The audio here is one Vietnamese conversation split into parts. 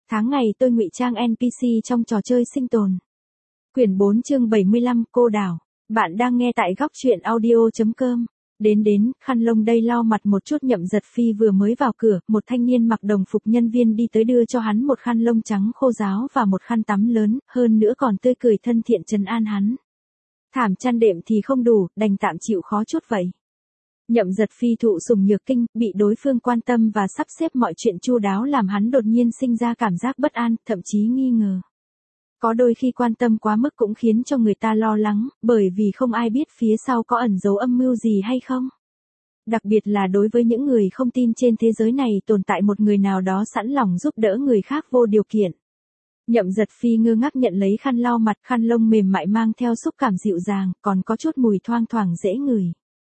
Tháng ngày tôi ngụy trang NPC trong trò chơi sinh tồn. Quyển 4 chương 75 Cô đảo. Bạn đang nghe tại góc truyện audio.com. Đến, khăn lông đây lau mặt một chút. Nhậm Giật Phi vừa mới vào cửa, một thanh niên mặc đồng phục nhân viên đi tới đưa cho hắn một khăn lông trắng khô ráo và một khăn tắm lớn, hơn nữa còn tươi cười thân thiện trấn an hắn. Thảm chăn đệm thì không đủ, đành tạm chịu khó chút vậy. Nhậm Giật Phi thụ sủng nhược kinh, bị đối phương quan tâm và sắp xếp mọi chuyện chu đáo làm hắn đột nhiên sinh ra cảm giác bất an, thậm chí nghi ngờ. Có đôi khi quan tâm quá mức cũng khiến cho người ta lo lắng, bởi vì không ai biết phía sau có ẩn dấu âm mưu gì hay không. Đặc biệt là đối với những người không tin trên thế giới này tồn tại một người nào đó sẵn lòng giúp đỡ người khác vô điều kiện. Nhậm Giật Phi ngơ ngác nhận lấy khăn lau mặt, khăn lông mềm mại mang theo xúc cảm dịu dàng, còn có chút mùi thoang thoảng dễ ngửi.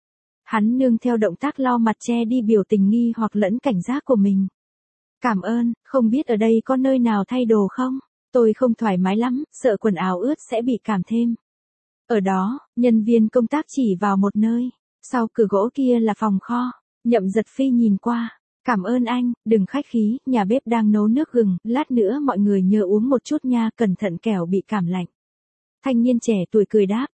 Hắn nương theo động tác lau mặt che đi biểu tình nghi hoặc lẫn cảnh giác của mình. Cảm ơn, không biết ở đây có nơi nào thay đồ không? Tôi không thoải mái lắm, sợ quần áo ướt sẽ bị cảm thêm. Ở đó, nhân viên công tác chỉ vào một nơi. Sau cửa gỗ kia là phòng kho. Nhậm Giật Phi nhìn qua. Cảm ơn anh, đừng khách khí, nhà bếp đang nấu nước gừng, lát nữa mọi người nhớ uống một chút nha, cẩn thận kẻo bị cảm lạnh. Thanh niên trẻ tuổi cười đáp.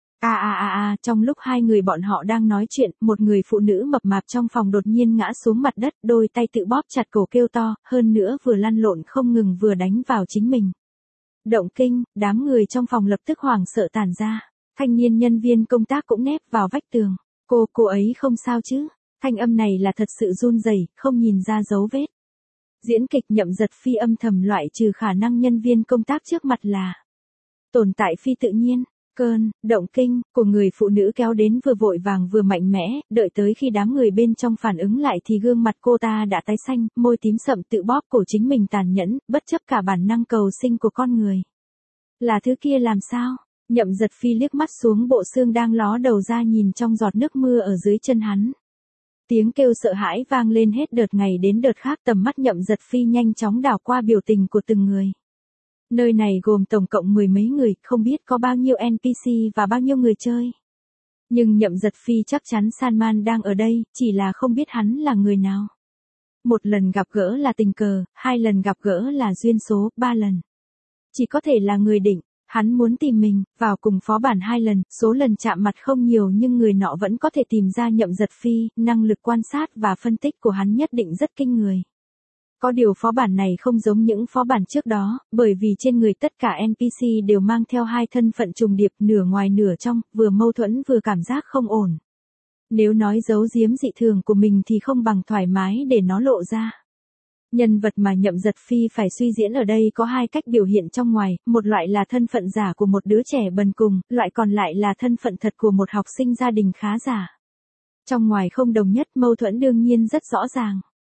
Trong lúc hai người bọn họ đang nói chuyện, một người phụ nữ mập mạp trong phòng đột nhiên ngã xuống mặt đất, đôi tay tự bóp chặt cổ kêu to, hơn nữa vừa lăn lộn không ngừng vừa đánh vào chính mình. Động kinh, đám người trong phòng lập tức hoảng sợ tản ra. Thanh niên nhân viên công tác cũng nép vào vách tường. Cô ấy không sao chứ? Thanh âm này là thật sự run rẩy, không nhìn ra dấu vết. Diễn kịch Nhậm Giật Phi âm thầm loại trừ khả năng nhân viên công tác trước mặt là tồn tại phi tự nhiên. Cơn động kinh của người phụ nữ kéo đến vừa vội vàng vừa mạnh mẽ, đợi tới khi đám người bên trong phản ứng lại thì gương mặt cô ta đã tái xanh, môi tím sậm tự bóp cổ chính mình tàn nhẫn, bất chấp cả bản năng cầu sinh của con người. Là thứ kia làm sao? Nhậm Giật Phi liếc mắt xuống bộ xương đang ló đầu ra nhìn trong giọt nước mưa ở dưới chân hắn. Tiếng kêu sợ hãi vang lên hết đợt ngày đến đợt khác, tầm mắt Nhậm Giật Phi nhanh chóng đảo qua biểu tình của từng người. Nơi này gồm tổng cộng mười mấy người, không biết có bao nhiêu NPC và bao nhiêu người chơi. Nhưng Nhậm Giật Phi chắc chắn Salman đang ở đây, chỉ là không biết hắn là người nào. Một lần gặp gỡ là tình cờ, hai lần gặp gỡ là duyên số, ba lần chỉ có thể là người định. Hắn muốn tìm mình, vào cùng phó bản hai lần, số lần chạm mặt không nhiều nhưng người nọ vẫn có thể tìm ra Nhậm Giật Phi, năng lực quan sát và phân tích của hắn nhất định rất kinh người. Có điều phó bản này không giống những phó bản trước đó, bởi vì trên người tất cả NPC đều mang theo hai thân phận trùng điệp, nửa ngoài nửa trong, vừa mâu thuẫn vừa cảm giác không ổn. Nếu nói giấu giếm dị thường của mình thì không bằng thoải mái để nó lộ ra. Nhân vật mà Nhậm Giật Phi phải suy diễn ở đây có hai cách biểu hiện trong ngoài, một loại là thân phận giả của một đứa trẻ bần cùng, loại còn lại là thân phận thật của một học sinh gia đình khá giả. Trong ngoài không đồng nhất, mâu thuẫn đương nhiên rất rõ ràng.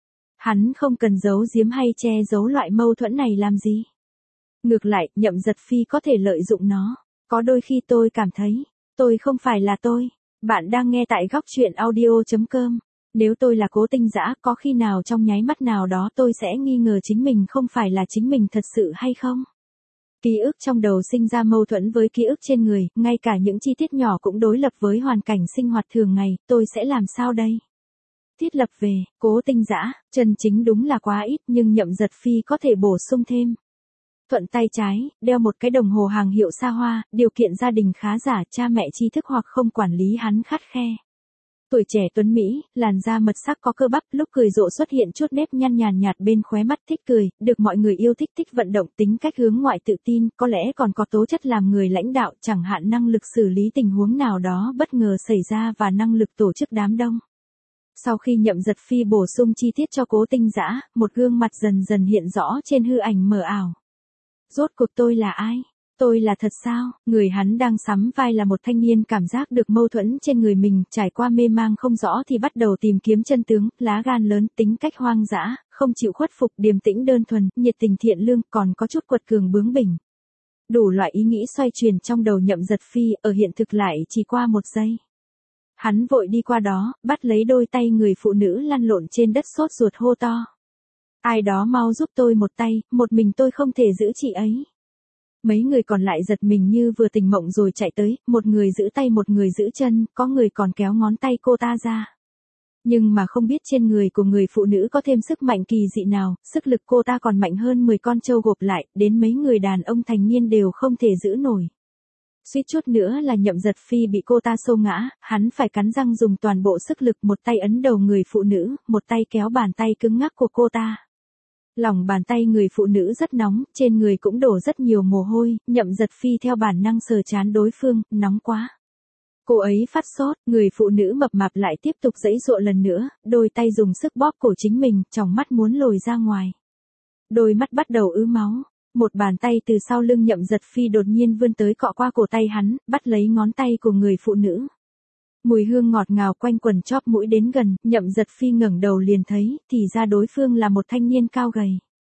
Hắn không cần giấu giếm hay che giấu loại mâu thuẫn này làm gì. Ngược lại, Nhậm Giật Phi có thể lợi dụng nó. Có đôi khi tôi cảm thấy, tôi không phải là tôi. Bạn đang nghe tại góc truyện audio.com. Nếu tôi là Cố Tinh Dã, có khi nào trong nháy mắt nào đó tôi sẽ nghi ngờ chính mình không phải là chính mình thật sự hay không? Ký ức trong đầu sinh ra mâu thuẫn với ký ức trên người, ngay cả những chi tiết nhỏ cũng đối lập với hoàn cảnh sinh hoạt thường ngày, tôi sẽ làm sao đây? Thiết lập về, Cố Tinh Dã, chân chính đúng là quá ít nhưng Nhậm Giật Phi có thể bổ sung thêm. Thuận tay trái, đeo một cái đồng hồ hàng hiệu xa hoa, điều kiện gia đình khá giả, cha mẹ tri thức hoặc không quản lý hắn khắt khe. Tuổi trẻ tuấn Mỹ, làn da mật sắc có cơ bắp, lúc cười rộ xuất hiện chút nếp nhăn nhàn nhạt bên khóe mắt, thích cười, được mọi người yêu thích, thích vận động, tính cách hướng ngoại tự tin, có lẽ còn có tố chất làm người lãnh đạo, chẳng hạn năng lực xử lý tình huống nào đó bất ngờ xảy ra và năng lực tổ chức đám đông. Sau khi Nhậm Giật Phi bổ sung chi tiết cho Cố Tinh Dã, một gương mặt dần dần hiện rõ trên hư ảnh mờ ảo. Rốt cuộc tôi là ai? Tôi là thật sao? Người hắn đang sắm vai là một thanh niên cảm giác được mâu thuẫn trên người mình, trải qua mê mang không rõ thì bắt đầu tìm kiếm chân tướng, lá gan lớn, tính cách hoang dã, không chịu khuất phục, điềm tĩnh đơn thuần, nhiệt tình thiện lương, còn có chút quật cường bướng bỉnh. Đủ loại ý nghĩ xoay chuyển trong đầu Nhậm Giật Phi, ở hiện thực lại chỉ qua một giây. Hắn vội đi qua đó, bắt lấy đôi tay người phụ nữ lăn lộn trên đất sốt ruột hô to. Ai đó mau giúp tôi một tay, một mình tôi không thể giữ chị ấy. Mấy người còn lại giật mình như vừa tỉnh mộng rồi chạy tới, một người giữ tay một người giữ chân, có người còn kéo ngón tay cô ta ra. Nhưng mà không biết trên người của người phụ nữ có thêm sức mạnh kỳ dị nào, sức lực cô ta còn mạnh hơn 10 con trâu gộp lại, đến mấy người đàn ông thành niên đều không thể giữ nổi. Suýt chút nữa là Nhậm Giật Phi bị cô ta xô ngã, hắn phải cắn răng dùng toàn bộ sức lực, một tay ấn đầu người phụ nữ, một tay kéo bàn tay cứng ngắc của cô ta. Lòng bàn tay người phụ nữ rất nóng, trên người cũng đổ rất nhiều mồ hôi, Nhậm Giật Phi theo bản năng sờ trán đối phương, nóng quá. Cô ấy phát sốt, người phụ nữ mập mạp lại tiếp tục giãy giụa lần nữa, đôi tay dùng sức bóp cổ chính mình, tròng mắt muốn lồi ra ngoài. Đôi mắt bắt đầu ứ máu. Một bàn tay từ sau lưng Nhậm Giật Phi đột nhiên vươn tới cọ qua cổ tay hắn, bắt lấy ngón tay của người phụ nữ. Mùi hương ngọt ngào quanh quần chóp mũi đến gần, Nhậm Giật Phi ngẩng đầu liền thấy, thì ra đối phương là một thanh niên cao gầy.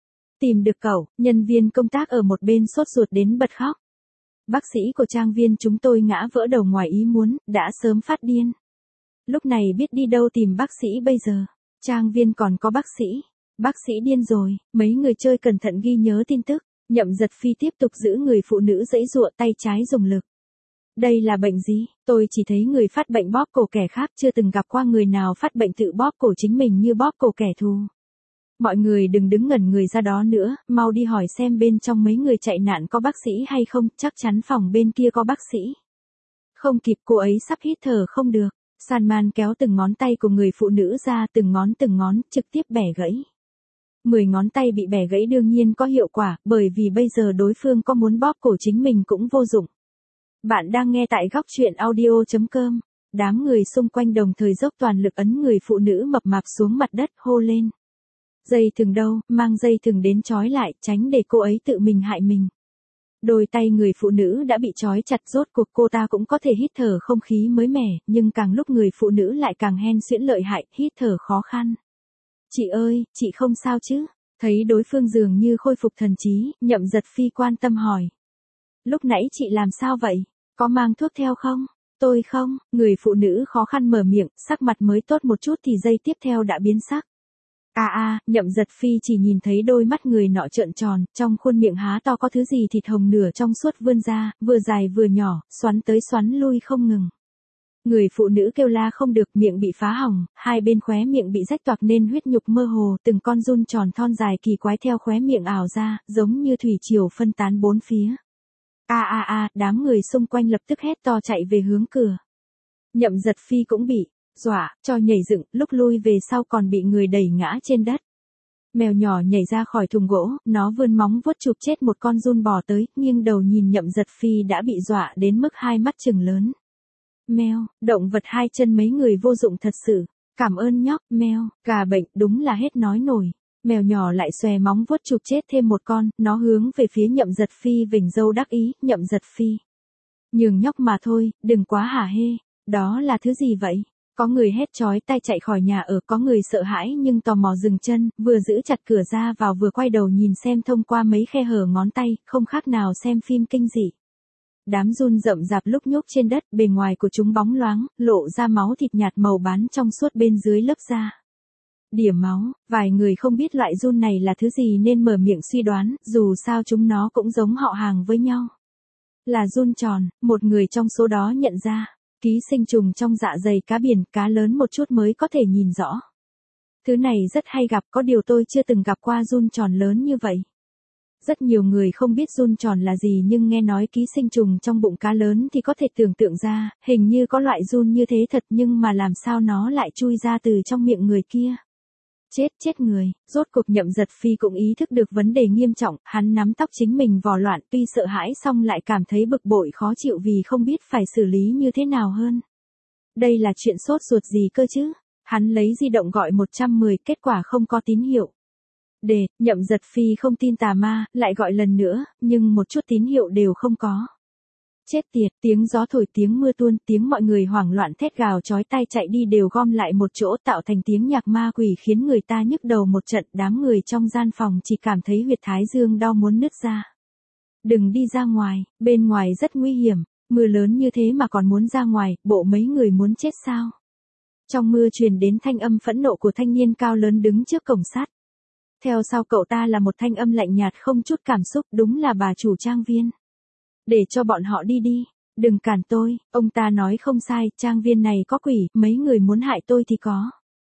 Tìm được cậu, nhân viên công tác ở một bên sốt ruột đến bật khóc. Bác sĩ của trang viên chúng tôi ngã vỡ đầu ngoài ý muốn, đã sớm phát điên. Lúc này biết đi đâu tìm bác sĩ bây giờ. Trang viên còn có bác sĩ. Bác sĩ điên rồi, mấy người chơi cẩn thận ghi nhớ tin tức. Nhậm Giật Phi tiếp tục giữ người phụ nữ giãy giụa, tay trái dùng lực. Đây là bệnh gì? Tôi chỉ thấy người phát bệnh bóp cổ kẻ khác, chưa từng gặp qua người nào phát bệnh tự bóp cổ chính mình như bóp cổ kẻ thù. Mọi người đừng đứng ngẩn người ra đó nữa, mau đi hỏi xem bên trong mấy người chạy nạn có bác sĩ hay không, chắc chắn phòng bên kia có bác sĩ. Không kịp, cô ấy sắp hít thở không được. Salman kéo từng ngón tay của người phụ nữ ra, từng ngón, trực tiếp bẻ gãy. 10 ngón tay bị bẻ gãy đương nhiên có hiệu quả, bởi vì bây giờ đối phương có muốn bóp cổ chính mình cũng vô dụng. Bạn đang nghe tại góc truyện audio.com. Đám người xung quanh đồng thời dốc toàn lực ấn người phụ nữ mập mạp xuống mặt đất, hô lên. Dây thừng đâu, mang dây thừng đến trói lại, tránh để cô ấy tự mình hại mình. Đôi tay người phụ nữ đã bị trói chặt, rốt cuộc cô ta cũng có thể hít thở không khí mới mẻ, nhưng càng lúc người phụ nữ lại càng hen suyễn lợi hại, hít thở khó khăn. Chị ơi, chị không sao chứ? Thấy đối phương dường như khôi phục thần trí, Nhậm Giật Phi quan tâm hỏi. Lúc nãy chị làm sao vậy? Có mang thuốc theo không? Tôi không, người phụ nữ khó khăn mở miệng, sắc mặt mới tốt một chút thì giây tiếp theo đã biến sắc. Nhậm Giật Phi chỉ nhìn thấy đôi mắt người nọ trợn tròn, trong khuôn miệng há to có thứ gì thịt hồng nửa trong suốt vươn ra, vừa dài vừa nhỏ, xoắn tới xoắn lui không ngừng. Người phụ nữ kêu la không được, miệng bị phá hỏng, hai bên khóe miệng bị rách toạc nên huyết nhục mơ hồ, từng con giun tròn thon dài kỳ quái theo khóe miệng ảo ra, giống như thủy triều phân tán bốn phía. Đám người xung quanh lập tức hét to chạy về hướng cửa. Nhậm Giật Phi cũng bị dọa cho nhảy dựng, lúc lui về sau còn bị người đẩy ngã trên đất. Mèo nhỏ nhảy ra khỏi thùng gỗ, nó vươn móng vuốt chụp chết một con giun bò tới, nghiêng đầu nhìn Nhậm Giật Phi đã bị dọa đến mức hai mắt trừng lớn. Mèo, động vật hai chân mấy người vô dụng thật sự. Cảm ơn nhóc, mèo, gà bệnh, đúng là hết nói nổi. Mèo nhỏ lại xòe móng vuốt chụp chết thêm một con, nó hướng về phía Nhậm Giật Phi vểnh râu đắc ý, Nhậm Giật Phi. Nhường nhóc mà thôi, đừng quá hả hê. Đó là thứ gì vậy? Có người hét chói tai chạy khỏi nhà ở, có người sợ hãi nhưng tò mò dừng chân, vừa giữ chặt cửa ra vào vừa quay đầu nhìn xem thông qua mấy khe hở ngón tay, không khác nào xem phim kinh dị. Đám giun rậm rạp lúc nhúc trên đất, bề ngoài của chúng bóng loáng, lộ ra máu thịt nhạt màu bán trong suốt bên dưới lớp da. Điểm máu, vài người không biết loại giun này là thứ gì nên mở miệng suy đoán, dù sao chúng nó cũng giống họ hàng với nhau. Là giun tròn, một người trong số đó nhận ra. Ký sinh trùng trong dạ dày cá biển, cá lớn một chút mới có thể nhìn rõ. Thứ này rất hay gặp, có điều tôi chưa từng gặp qua giun tròn lớn như vậy. Rất nhiều người không biết giun tròn là gì nhưng nghe nói ký sinh trùng trong bụng cá lớn thì có thể tưởng tượng ra, hình như có loại giun như thế thật nhưng mà làm sao nó lại chui ra từ trong miệng người kia. Chết người, rốt cuộc Nhậm Giật Phi cũng ý thức được vấn đề nghiêm trọng, hắn nắm tóc chính mình vò loạn, tuy sợ hãi xong lại cảm thấy bực bội khó chịu vì không biết phải xử lý như thế nào hơn. Đây là chuyện sốt ruột gì cơ chứ? Hắn lấy di động gọi 110, kết quả không có tín hiệu. Nhậm Giật Phi không tin tà ma, lại gọi lần nữa, nhưng một chút tín hiệu đều không có. Chết tiệt, tiếng gió thổi, tiếng mưa tuôn, tiếng mọi người hoảng loạn thét gào chói tai chạy đi đều gom lại một chỗ tạo thành tiếng nhạc ma quỷ khiến người ta nhức đầu một trận. Đám người trong gian phòng chỉ cảm thấy huyệt thái dương đau muốn nứt ra. Đừng đi ra ngoài, bên ngoài rất nguy hiểm, mưa lớn như thế mà còn muốn ra ngoài, bộ mấy người muốn chết sao? Trong mưa truyền đến thanh âm phẫn nộ của thanh niên cao lớn đứng trước cổng sắt. Theo sau cậu ta là một thanh âm lạnh nhạt không chút cảm xúc, đúng là bà chủ trang viên. Để cho bọn họ đi đi, đừng cản tôi, ông ta nói không sai, trang viên này có quỷ, mấy người muốn hại tôi thì có.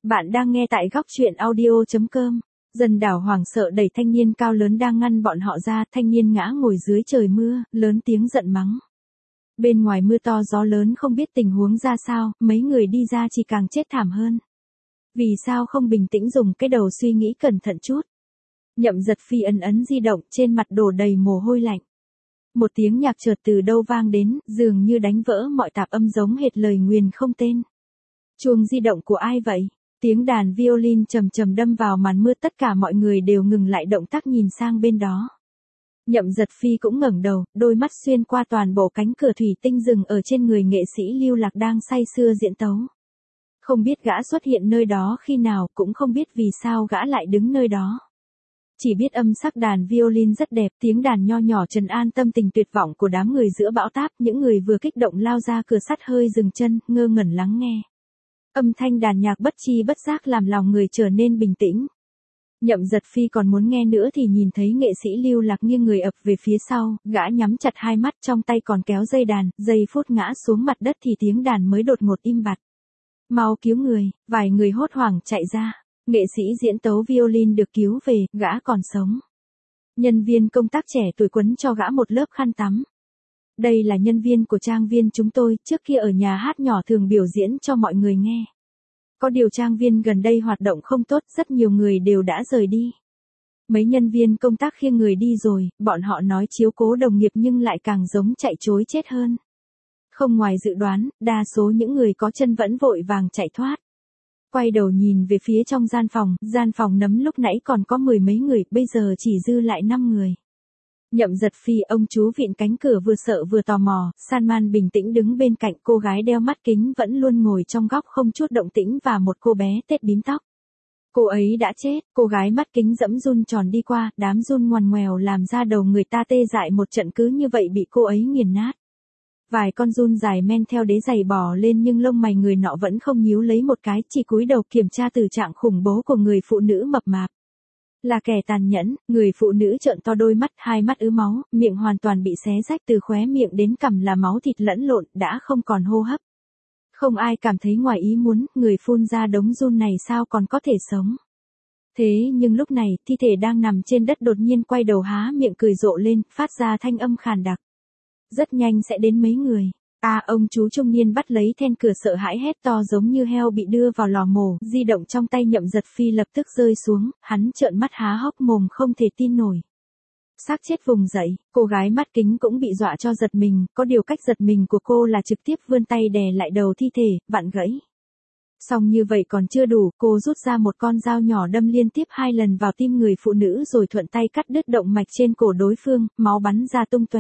Bạn đang nghe tại góc chuyện audio.com. Dân đảo hoảng sợ đẩy thanh niên cao lớn đang ngăn bọn họ ra, thanh niên ngã ngồi dưới trời mưa, lớn tiếng giận mắng. Bên ngoài mưa to gió lớn không biết tình huống ra sao, mấy người đi ra chỉ càng chết thảm hơn. Vì sao không bình tĩnh dùng cái đầu suy nghĩ cẩn thận chút. Nhậm Giật Phi ấn di động, trên mặt đổ đầy mồ hôi lạnh. Một tiếng nhạc chợt từ đâu vang đến, dường như đánh vỡ mọi tạp âm giống hệt lời nguyền không tên. Chuông di động của ai vậy? Tiếng đàn violin trầm trầm đâm vào màn mưa, tất cả mọi người đều ngừng lại động tác nhìn sang bên đó. Nhậm Giật Phi cũng ngẩng đầu, đôi mắt xuyên qua toàn bộ cánh cửa thủy tinh dừng ở trên người nghệ sĩ Lưu Lạc đang say sưa diễn tấu. Không biết gã xuất hiện nơi đó khi nào, cũng không biết vì sao gã lại đứng nơi đó. Chỉ biết âm sắc đàn violin rất đẹp, tiếng đàn nho nhỏ trấn an tâm tình tuyệt vọng của đám người giữa bão táp, những người vừa kích động lao ra cửa sắt hơi dừng chân, ngơ ngẩn lắng nghe. Âm thanh đàn nhạc bất chi bất giác làm lòng người trở nên bình tĩnh. Nhậm Giật Phi còn muốn nghe nữa thì nhìn thấy nghệ sĩ Lưu Lạc nghiêng người ập về phía sau, gã nhắm chặt hai mắt, trong tay còn kéo dây đàn, giây phút ngã xuống mặt đất thì tiếng đàn mới đột ngột im bặt. Mau cứu người, vài người hốt hoảng chạy ra. Nghệ sĩ diễn tấu violin được cứu về, gã còn sống. Nhân viên công tác trẻ tuổi quấn cho gã một lớp khăn tắm. Đây là nhân viên của trang viên chúng tôi, trước kia ở nhà hát nhỏ thường biểu diễn cho mọi người nghe. Có điều trang viên gần đây hoạt động không tốt, rất nhiều người đều đã rời đi. Mấy nhân viên công tác khiêng người đi rồi, bọn họ nói chiếu cố đồng nghiệp nhưng lại càng giống chạy trối chết hơn. Không ngoài dự đoán, đa số những người có chân vẫn vội vàng chạy thoát. Quay đầu nhìn về phía trong gian phòng nấm lúc nãy còn có mười mấy người, bây giờ chỉ dư lại 5 người. Nhậm Giật Phi, ông chú vịn cánh cửa vừa sợ vừa tò mò, Salman bình tĩnh đứng bên cạnh, cô gái đeo mắt kính vẫn luôn ngồi trong góc không chút động tĩnh và một cô bé tết bím tóc. Cô ấy đã chết, cô gái mắt kính dẫm run tròn đi qua, đám run ngoằn ngoèo làm ra đầu người ta tê dại một trận, cứ như vậy bị cô ấy nghiền nát. Vài con giun dài men theo đế giày bò lên nhưng lông mày người nọ vẫn không nhíu lấy một cái, chỉ cúi đầu kiểm tra tình trạng khủng bố của người phụ nữ mập mạp. Là kẻ tàn nhẫn, người phụ nữ trợn to đôi mắt, hai mắt ứ máu, miệng hoàn toàn bị xé rách từ khóe miệng đến cằm là máu thịt lẫn lộn, đã không còn hô hấp. Không ai cảm thấy ngoài ý muốn, người phun ra đống giun này sao còn có thể sống. Thế nhưng lúc này, thi thể đang nằm trên đất đột nhiên quay đầu há miệng cười rộ lên, phát ra thanh âm khàn đặc. Rất nhanh sẽ đến mấy người. Ông chú trung niên bắt lấy then cửa sợ hãi hét to giống như heo bị đưa vào lò mổ, di động trong tay Nhậm Giật Phi lập tức rơi xuống, hắn trợn mắt há hốc mồm không thể tin nổi. Xác chết vùng dậy, cô gái mắt kính cũng bị dọa cho giật mình, có điều cách giật mình của cô là trực tiếp vươn tay đè lại đầu thi thể, vặn gãy. Xong như vậy còn chưa đủ, cô rút ra một con dao nhỏ đâm liên tiếp 2 lần vào tim người phụ nữ rồi thuận tay cắt đứt động mạch trên cổ đối phương, máu bắn ra tung tóe.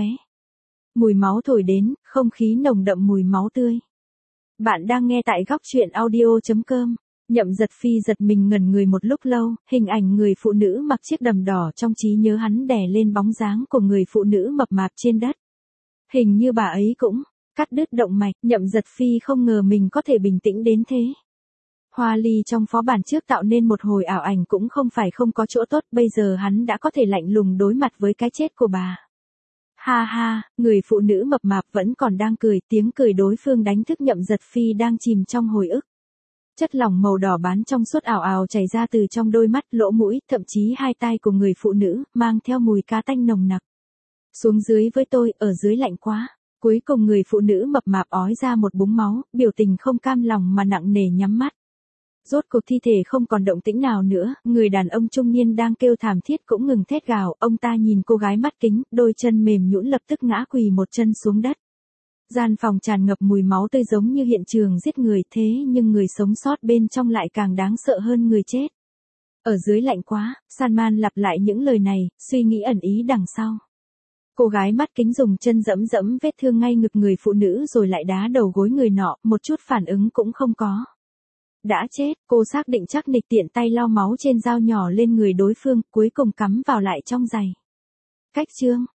Mùi máu thổi đến, không khí nồng đậm mùi máu tươi. Bạn đang nghe tại góc chuyện audio.com. Nhậm Giật Phi giật mình ngẩn người một lúc lâu, hình ảnh người phụ nữ mặc chiếc đầm đỏ trong trí nhớ hắn đè lên bóng dáng của người phụ nữ mập mạp trên đất. Hình như bà ấy cũng cắt đứt động mạch, Nhậm Giật Phi không ngờ mình có thể bình tĩnh đến thế. Hoa ly trong phó bản trước tạo nên một hồi ảo ảnh cũng không phải không có chỗ tốt, bây giờ hắn đã có thể lạnh lùng đối mặt với cái chết của bà. Ha ha, người phụ nữ mập mạp vẫn còn đang cười, tiếng cười đối phương đánh thức Nhậm Giật Phi đang chìm trong hồi ức. Chất lỏng màu đỏ bán trong suốt ảo ảo chảy ra từ trong đôi mắt, lỗ mũi, thậm chí hai tai của người phụ nữ, mang theo mùi cá tanh nồng nặc. Xuống dưới với tôi, ở dưới lạnh quá. Cuối cùng người phụ nữ mập mạp ói ra một búng máu, biểu tình không cam lòng mà nặng nề nhắm mắt. Rốt cuộc thi thể không còn động tĩnh nào nữa, người đàn ông trung niên đang kêu thảm thiết cũng ngừng thét gào, ông ta nhìn cô gái mắt kính, đôi chân mềm nhũn lập tức ngã quỳ một chân xuống đất. Gian phòng tràn ngập mùi máu tươi giống như hiện trường giết người, thế nhưng người sống sót bên trong lại càng đáng sợ hơn người chết. Ở dưới lạnh quá, Salman lặp lại những lời này, suy nghĩ ẩn ý đằng sau. Cô gái mắt kính dùng chân dẫm dẫm vết thương ngay ngực người phụ nữ rồi lại đá đầu gối người nọ, một chút phản ứng cũng không có. Đã chết, cô xác định chắc nịch tiện tay lau máu trên dao nhỏ lên người đối phương, cuối cùng cắm vào lại trong giày. Cách chương